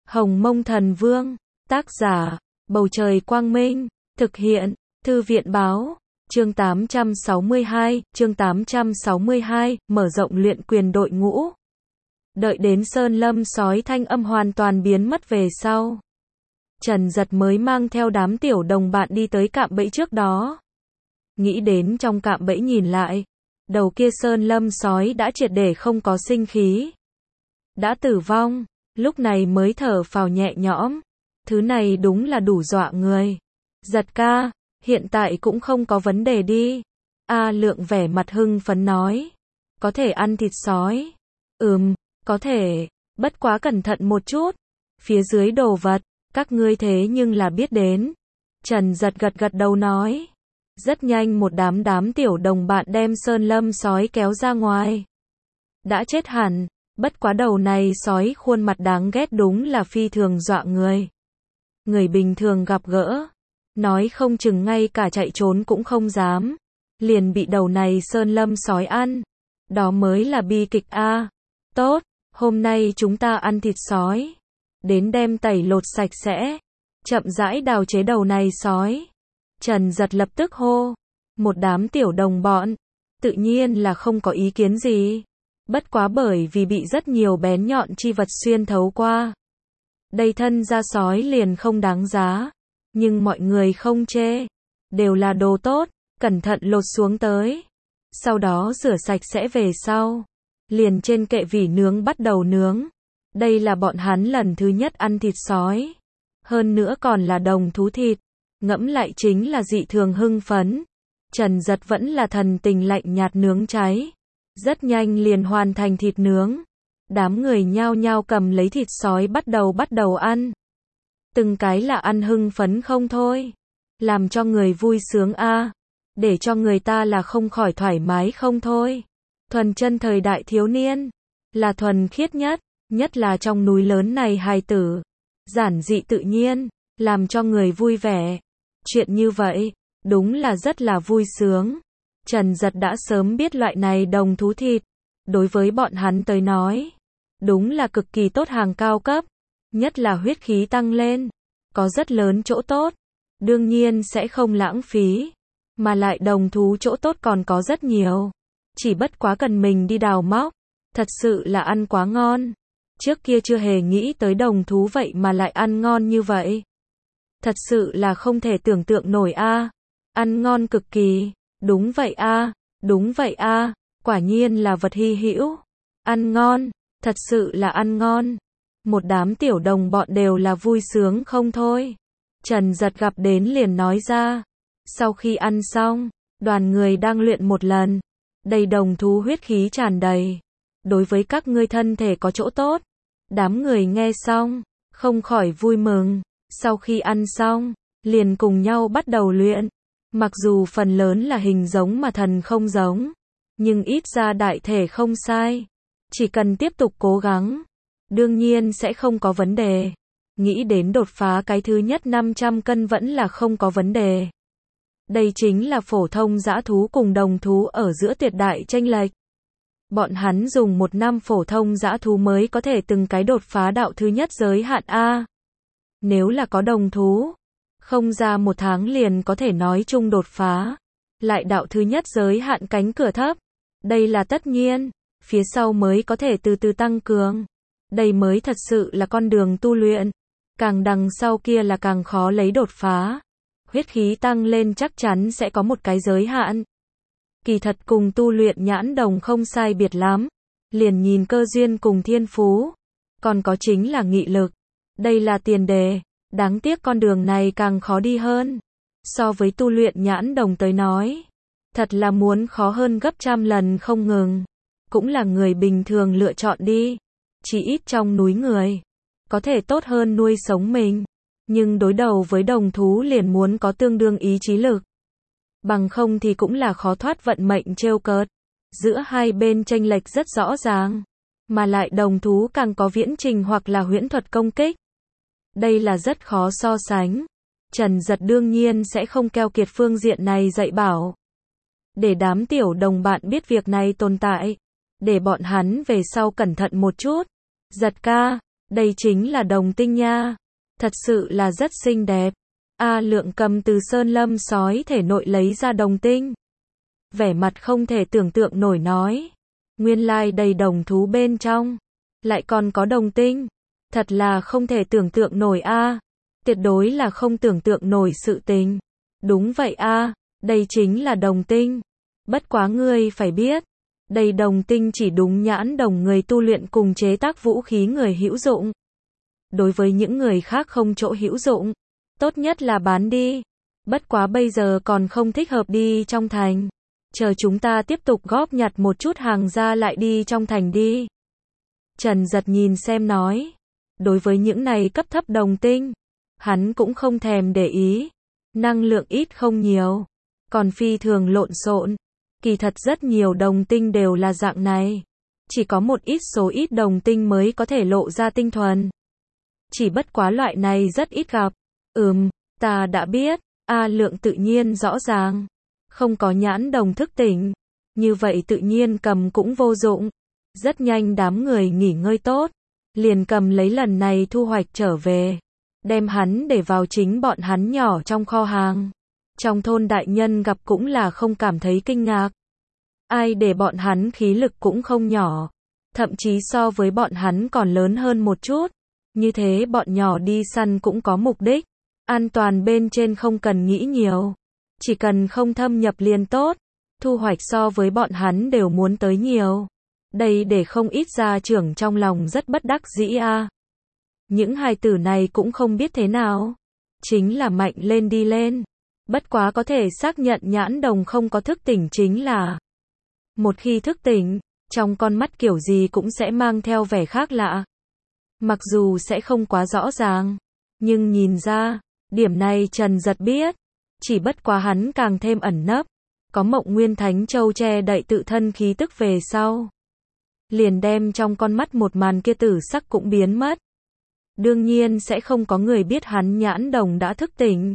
Hồng Mông Thần Vương, tác giả, Bầu Trời Quang Minh, thực hiện, Thư viện Báo, chương 862, mở rộng luyện quyền đội ngũ. Đợi đến Sơn Lâm sói thanh âm hoàn toàn biến mất về sau, Trần Dật mới mang theo đám tiểu đồng bạn đi tới cạm bẫy trước đó. Nghĩ đến trong cạm bẫy nhìn lại, đầu kia Sơn Lâm sói đã triệt để không có sinh khí, đã tử vong, lúc này mới thở phào nhẹ nhõm. Thứ này đúng là đủ dọa người. Giật ca, hiện tại cũng không có vấn đề đi. A Lượng vẻ mặt hưng phấn nói. Có thể ăn thịt sói. Có thể, bất quá cẩn thận một chút. Phía dưới đồ vật, các ngươi thế nhưng là biết đến. Trần Dật gật gật đầu nói. Rất nhanh một đám tiểu đồng bạn đem Sơn Lâm sói kéo ra ngoài. Đã chết hẳn, bất quá đầu này sói khuôn mặt đáng ghét đúng là phi thường dọa người. Người bình thường gặp gỡ, nói không chừng ngay cả chạy trốn cũng không dám, liền bị đầu này Sơn Lâm sói ăn. Đó mới là bi kịch a. Tốt, hôm nay chúng ta ăn thịt sói, đến đem tẩy lột sạch sẽ, chậm rãi đào chế đầu này sói. Trần Dật lập tức hô. Một đám tiểu đồng bọn, tự nhiên là không có ý kiến gì. Bất quá bởi vì bị rất nhiều bén nhọn chi vật xuyên thấu qua, đây thân da sói liền không đáng giá. Nhưng mọi người không chê, đều là đồ tốt, cẩn thận lột xuống tới. Sau đó rửa sạch sẽ về sau, liền trên kệ vỉ nướng bắt đầu nướng. Đây là bọn hắn lần thứ nhất ăn thịt sói, hơn nữa còn là đồng thú thịt, ngẫm lại chính là dị thường hưng phấn. Trần Dật vẫn là thần tình lạnh nhạt nướng cháy, rất nhanh liền hoàn thành thịt nướng. Đám người nhao nhao cầm lấy thịt sói bắt đầu ăn. Từng cái là ăn hưng phấn không thôi, làm cho người vui sướng a, để cho người ta là không khỏi thoải mái không thôi. Thuần chân thời đại thiếu niên, là thuần khiết nhất, nhất là trong núi lớn này hài tử. Giản dị tự nhiên, làm cho người vui vẻ. Chuyện như vậy, đúng là rất là vui sướng. Trần Dật đã sớm biết loại này đồng thú thịt, đối với bọn hắn tới nói, đúng là cực kỳ tốt hàng cao cấp, nhất là huyết khí tăng lên, có rất lớn chỗ tốt, đương nhiên sẽ không lãng phí, mà lại đồng thú chỗ tốt còn có rất nhiều, chỉ bất quá cần mình đi đào móc, thật sự là ăn quá ngon. Trước kia chưa hề nghĩ tới đồng thú vậy mà lại ăn ngon như vậy. Thật sự là không thể tưởng tượng nổi a. Ăn ngon cực kỳ. Đúng vậy a, quả nhiên là vật hy hữu. Ăn ngon, thật sự là ăn ngon. Một đám tiểu đồng bọn đều là vui sướng không thôi. Trần Dật gặp đến liền nói ra. Sau khi ăn xong, đoàn người đang luyện một lần. Đầy đồng thú huyết khí tràn đầy. Đối với các ngươi thân thể có chỗ tốt. Đám người nghe xong, không khỏi vui mừng. Sau khi ăn xong, liền cùng nhau bắt đầu luyện. Mặc dù phần lớn là hình giống mà thần không giống, nhưng ít ra đại thể không sai. Chỉ cần tiếp tục cố gắng, đương nhiên sẽ không có vấn đề. Nghĩ đến đột phá cái thứ nhất 500 cân vẫn là không có vấn đề. Đây chính là phổ thông dã thú cùng đồng thú ở giữa tuyệt đại chênh lệch. Bọn hắn dùng 1 năm phổ thông dã thú mới có thể từng cái đột phá đạo thứ nhất giới hạn A. Nếu là có đồng thú, không ra 1 tháng liền có thể nói chung đột phá. Lại đạo thứ nhất giới hạn cánh cửa thấp. Đây là tất nhiên, phía sau mới có thể từ từ tăng cường. Đây mới thật sự là con đường tu luyện. Càng đằng sau kia là càng khó lấy đột phá. Huyết khí tăng lên chắc chắn sẽ có một cái giới hạn. Kỳ thật cùng tu luyện nhãn đồng không sai biệt lắm. Liền nhìn cơ duyên cùng thiên phú. Còn có chính là nghị lực. Đây là tiền đề. Đáng tiếc con đường này càng khó đi hơn. So với tu luyện nhãn đồng tới nói, thật là muốn khó hơn gấp trăm lần không ngừng. Cũng là người bình thường lựa chọn đi. Chỉ ít trong núi người, có thể tốt hơn nuôi sống mình. Nhưng đối đầu với đồng thú liền muốn có tương đương ý chí lực. Bằng không thì cũng là khó thoát vận mệnh trêu cợt. Giữa hai bên chênh lệch rất rõ ràng. Mà lại đồng thú càng có viễn trình hoặc là huyễn thuật công kích. Đây là rất khó so sánh. Trần Dật đương nhiên sẽ không keo kiệt phương diện này dạy bảo. Để đám tiểu đồng bạn biết việc này tồn tại. Để bọn hắn về sau cẩn thận một chút. Dật ca, Đây chính là đồng tinh nha. Thật sự là rất xinh đẹp. A Lượng cầm từ sơn lâm sói thể nội lấy ra đồng tinh. Vẻ mặt không thể tưởng tượng nổi nói. Nguyên lai đầy đồng thú bên trong. Lại còn có đồng tinh. Thật là không thể tưởng tượng nổi a. Tuyệt đối là không tưởng tượng nổi sự tình. Đúng vậy a, đây chính là đồng tinh. Bất quá ngươi phải biết. Đây đồng tinh chỉ đúng nhãn đồng người tu luyện cùng chế tác vũ khí người hữu dụng. Đối với những người khác không chỗ hữu dụng. Tốt nhất là bán đi. Bất quá bây giờ còn không thích hợp đi trong thành. Chờ chúng ta tiếp tục góp nhặt một chút hàng ra lại đi trong thành đi. Trần Giật nhìn xem nói. Đối với những này cấp thấp đồng tinh, hắn cũng không thèm để ý. Năng lượng ít không nhiều. Còn phi thường lộn xộn. Kỳ thật rất nhiều đồng tinh đều là dạng này. Chỉ có một ít số ít đồng tinh mới có thể lộ ra tinh thuần. Chỉ bất quá loại này rất ít gặp. Ta đã biết. A Lượng tự nhiên rõ ràng. Không có nhãn đồng thức tỉnh. Như vậy tự nhiên cầm cũng vô dụng. Rất nhanh đám người nghỉ ngơi tốt. Liền cầm lấy lần này thu hoạch trở về. Đem hắn để vào chính bọn hắn nhỏ trong kho hàng. Trong thôn đại nhân gặp cũng là không cảm thấy kinh ngạc. Ai để bọn hắn khí lực cũng không nhỏ. Thậm chí so với bọn hắn còn lớn hơn một chút. Như thế bọn nhỏ đi săn cũng có mục đích. An toàn bên trên không cần nghĩ nhiều. Chỉ cần không thâm nhập liền tốt. Thu hoạch so với bọn hắn đều muốn tới nhiều. Đây để không ít gia trưởng trong lòng rất bất đắc dĩ a. Những hài tử này cũng không biết thế nào. Chính là mạnh lên đi lên. Bất quá có thể xác nhận nhãn đồng không có thức tỉnh chính là. Một khi thức tỉnh, trong con mắt kiểu gì cũng sẽ mang theo vẻ khác lạ. Mặc dù sẽ không quá rõ ràng. Nhưng nhìn ra, điểm này Trần Giật biết. Chỉ bất quá hắn càng thêm ẩn nấp. Có Mộng Nguyên Thánh Châu che đậy tự thân khí tức về sau. Liền đem trong con mắt một màn kia tử sắc cũng biến mất. Đương nhiên sẽ không có người biết hắn nhãn đồng đã thức tỉnh.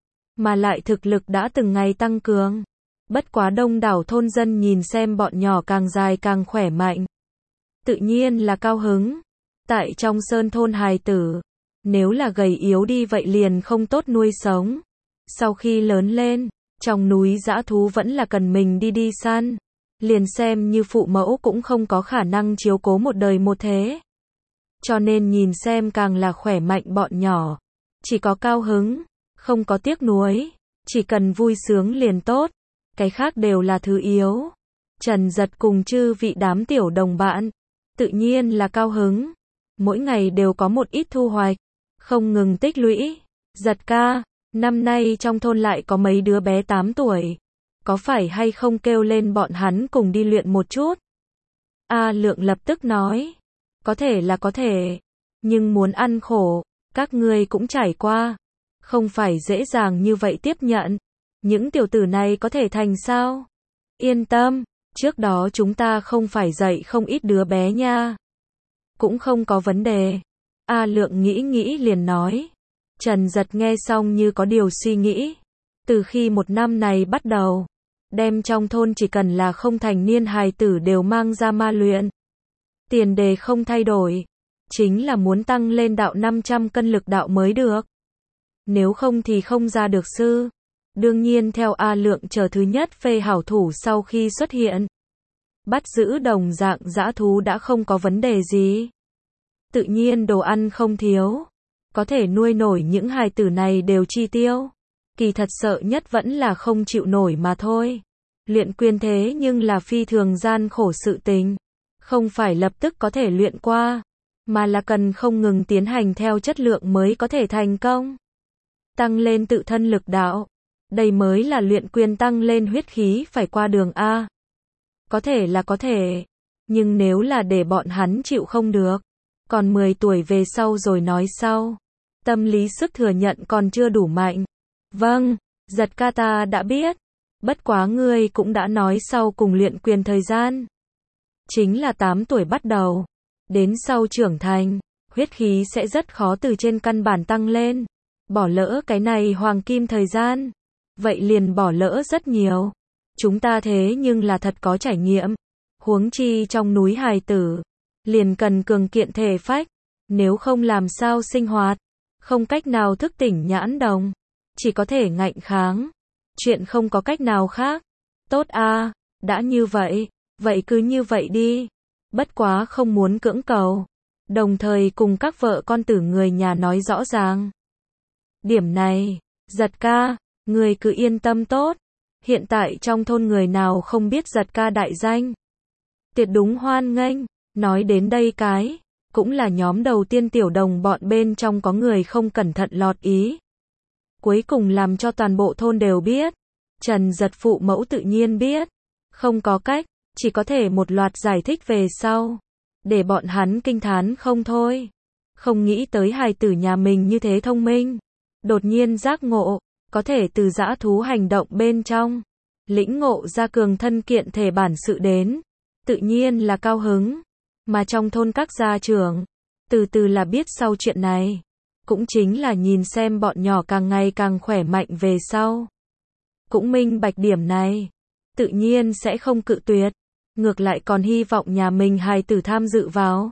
Mà lại thực lực đã từng ngày tăng cường. Bất quá đông đảo thôn dân nhìn xem bọn nhỏ càng dài càng khỏe mạnh. Tự nhiên là cao hứng. Tại trong sơn thôn hài tử. Nếu là gầy yếu đi vậy liền không tốt nuôi sống. Sau khi lớn lên, trong núi dã thú vẫn là cần mình đi săn. Liền xem như phụ mẫu cũng không có khả năng chiếu cố một đời một thế. Cho nên nhìn xem càng là khỏe mạnh bọn nhỏ. Chỉ có cao hứng, không có tiếc nuối. Chỉ cần vui sướng liền tốt. Cái khác đều là thứ yếu. Trần Giật cùng chư vị đám tiểu đồng bạn. Tự nhiên là cao hứng. Mỗi ngày đều có một ít thu hoạch. Không ngừng tích lũy. Giật ca, năm nay trong thôn lại có mấy đứa bé 8 tuổi. Có phải hay không kêu lên bọn hắn cùng đi luyện một chút? A Lượng lập tức nói. Có thể là có thể. Nhưng muốn ăn khổ, các ngươi cũng trải qua. Không phải dễ dàng như vậy tiếp nhận. Những tiểu tử này có thể thành sao? Yên tâm, trước đó chúng ta không phải dạy không ít đứa bé nha. Cũng không có vấn đề. A Lượng nghĩ liền nói. Trần Giật nghe xong như có điều suy nghĩ. Từ khi một năm này bắt đầu, đem trong thôn chỉ cần là không thành niên hài tử đều mang ra ma luyện. Tiền đề không thay đổi. Chính là muốn tăng lên đạo 500 cân lực đạo mới được. Nếu không thì không ra được sư. Đương nhiên theo A Lượng chờ thứ nhất phê hảo thủ sau khi xuất hiện. Bắt giữ đồng dạng dã thú đã không có vấn đề gì. Tự nhiên đồ ăn không thiếu. Có thể nuôi nổi những hài tử này đều chi tiêu. Kỳ thật sợ nhất vẫn là không chịu nổi mà thôi. Luyện quyền thế nhưng là phi thường gian khổ sự tình. Không phải lập tức có thể luyện qua. Mà là cần không ngừng tiến hành theo chất lượng mới có thể thành công. Tăng lên tự thân lực đạo. Đây mới là luyện quyền tăng lên huyết khí phải qua đường A. Có thể là có thể. Nhưng nếu là để bọn hắn chịu không được. Còn 10 tuổi về sau rồi nói sau. Tâm lý sức thừa nhận còn chưa đủ mạnh. Vâng, Giật ca ta đã biết. Bất quá ngươi cũng đã nói sau cùng luyện quyền thời gian. Chính là 8 tuổi bắt đầu. Đến sau trưởng thành, huyết khí sẽ rất khó từ trên căn bản tăng lên. Bỏ lỡ cái này hoàng kim thời gian. Vậy liền bỏ lỡ rất nhiều. Chúng ta thế nhưng là thật có trải nghiệm. Huống chi trong núi hài tử. Liền cần cường kiện thể phách. Nếu không làm sao sinh hoạt, không cách nào thức tỉnh nhãn đồng, chỉ có thể ngạnh kháng. Chuyện không có cách nào khác. Tốt a, đã như vậy, vậy cứ như vậy đi. Bất quá không muốn cưỡng cầu. Đồng thời cùng các vợ con tử người nhà nói rõ ràng. Điểm này, Giật ca, người cứ yên tâm tốt. Hiện tại trong thôn người nào không biết Giật ca đại danh. Tuyệt đúng hoan nghênh. Nói đến đây cái, cũng là nhóm đầu tiên tiểu đồng bọn bên trong có người không cẩn thận lọt ý. Cuối cùng làm cho toàn bộ thôn đều biết. Trần Giật phụ mẫu tự nhiên biết. Không có cách, chỉ có thể một loạt giải thích về sau. Để bọn hắn kinh thán không thôi. Không nghĩ tới hài tử nhà mình như thế thông minh. Đột nhiên giác ngộ, có thể từ dã thú hành động bên trong. Lĩnh ngộ ra cường thân kiện thể bản sự đến. Tự nhiên là cao hứng. Mà trong thôn các gia trưởng, từ từ là biết sau chuyện này. Cũng chính là nhìn xem bọn nhỏ càng ngày càng khỏe mạnh về sau. Cũng minh bạch điểm này. Tự nhiên sẽ không cự tuyệt. Ngược lại còn hy vọng nhà mình hài tử tham dự vào.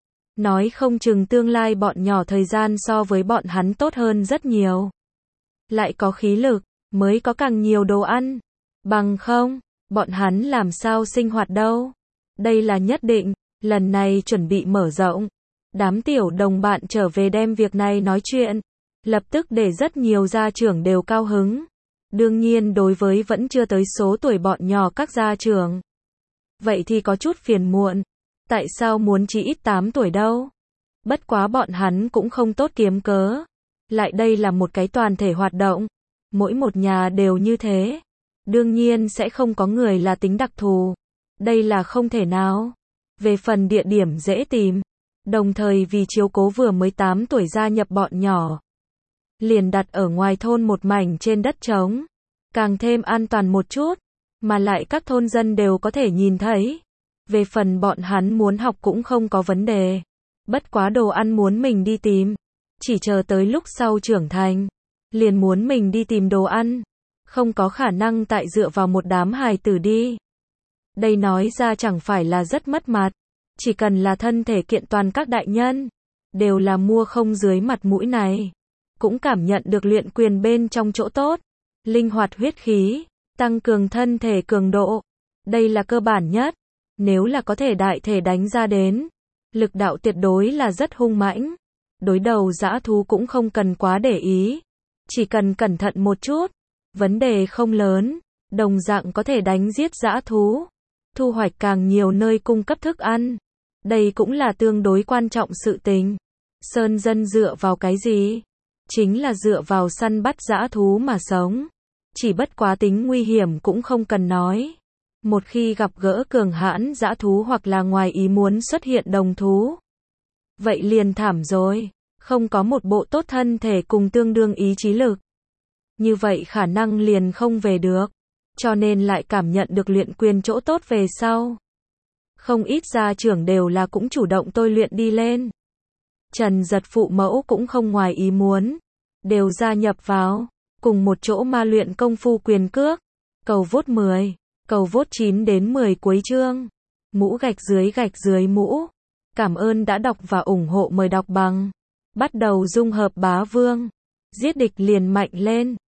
Nói không chừng tương lai bọn nhỏ thời gian so với bọn hắn tốt hơn rất nhiều. Lại có khí lực, mới có càng nhiều đồ ăn. Bằng không, bọn hắn làm sao sinh hoạt đâu. Đây là nhất định, lần này chuẩn bị mở rộng. Đám tiểu đồng bạn trở về đem việc này nói chuyện. Lập tức để rất nhiều gia trưởng đều cao hứng. Đương nhiên đối với vẫn chưa tới số tuổi bọn nhỏ các gia trưởng. Vậy thì có chút phiền muộn. Tại sao muốn chỉ ít 8 tuổi đâu? Bất quá bọn hắn cũng không tốt kiếm cớ. Lại đây là một cái toàn thể hoạt động. Mỗi một nhà đều như thế. Đương nhiên sẽ không có người là tính đặc thù. Đây là không thể nào. Về phần địa điểm dễ tìm. Đồng thời vì chiếu cố vừa mới 8 tuổi gia nhập bọn nhỏ. Liền đặt ở ngoài thôn một mảnh trên đất trống. Càng thêm an toàn một chút. Mà lại các thôn dân đều có thể nhìn thấy. Về phần bọn hắn muốn học cũng không có vấn đề. Bất quá đồ ăn muốn mình đi tìm. Chỉ chờ tới lúc sau trưởng thành. Liền muốn mình đi tìm đồ ăn. Không có khả năng tại dựa vào một đám hài tử đi. Đây nói ra chẳng phải là rất mất mặt. Chỉ cần là thân thể kiện toàn các đại nhân. Đều là mua không dưới mặt mũi này. Cũng cảm nhận được luyện quyền bên trong chỗ tốt. Linh hoạt huyết khí. Tăng cường thân thể cường độ. Đây là cơ bản nhất. Nếu là có thể đại thể đánh ra đến. Lực đạo tuyệt đối là rất hung mãnh. Đối đầu dã thú cũng không cần quá để ý. Chỉ cần cẩn thận một chút. Vấn đề không lớn. Đồng dạng có thể đánh giết dã thú. Thu hoạch càng nhiều nơi cung cấp thức ăn. Đây cũng là tương đối quan trọng sự tình. Sơn dân dựa vào cái gì? Chính là dựa vào săn bắt dã thú mà sống. Chỉ bất quá tính nguy hiểm cũng không cần nói. Một khi gặp gỡ cường hãn dã thú hoặc là ngoài ý muốn xuất hiện đồng thú. Vậy liền thảm rồi. Không có một bộ tốt thân thể cùng tương đương ý chí lực. Như vậy khả năng liền không về được. Cho nên lại cảm nhận được luyện quyền chỗ tốt về sau. Không ít gia trưởng đều là cũng chủ động tôi luyện đi lên. Trần Giật phụ mẫu cũng không ngoài ý muốn. Đều gia nhập vào. Cùng một chỗ ma luyện công phu quyền cước. Cầu vốt 10. Cầu vốt 9 đến 10 cuối chương. Mũ gạch dưới mũ. Cảm ơn đã đọc và ủng hộ, mời đọc bằng. Bắt đầu dung hợp bá vương. Giết địch liền mạnh lên.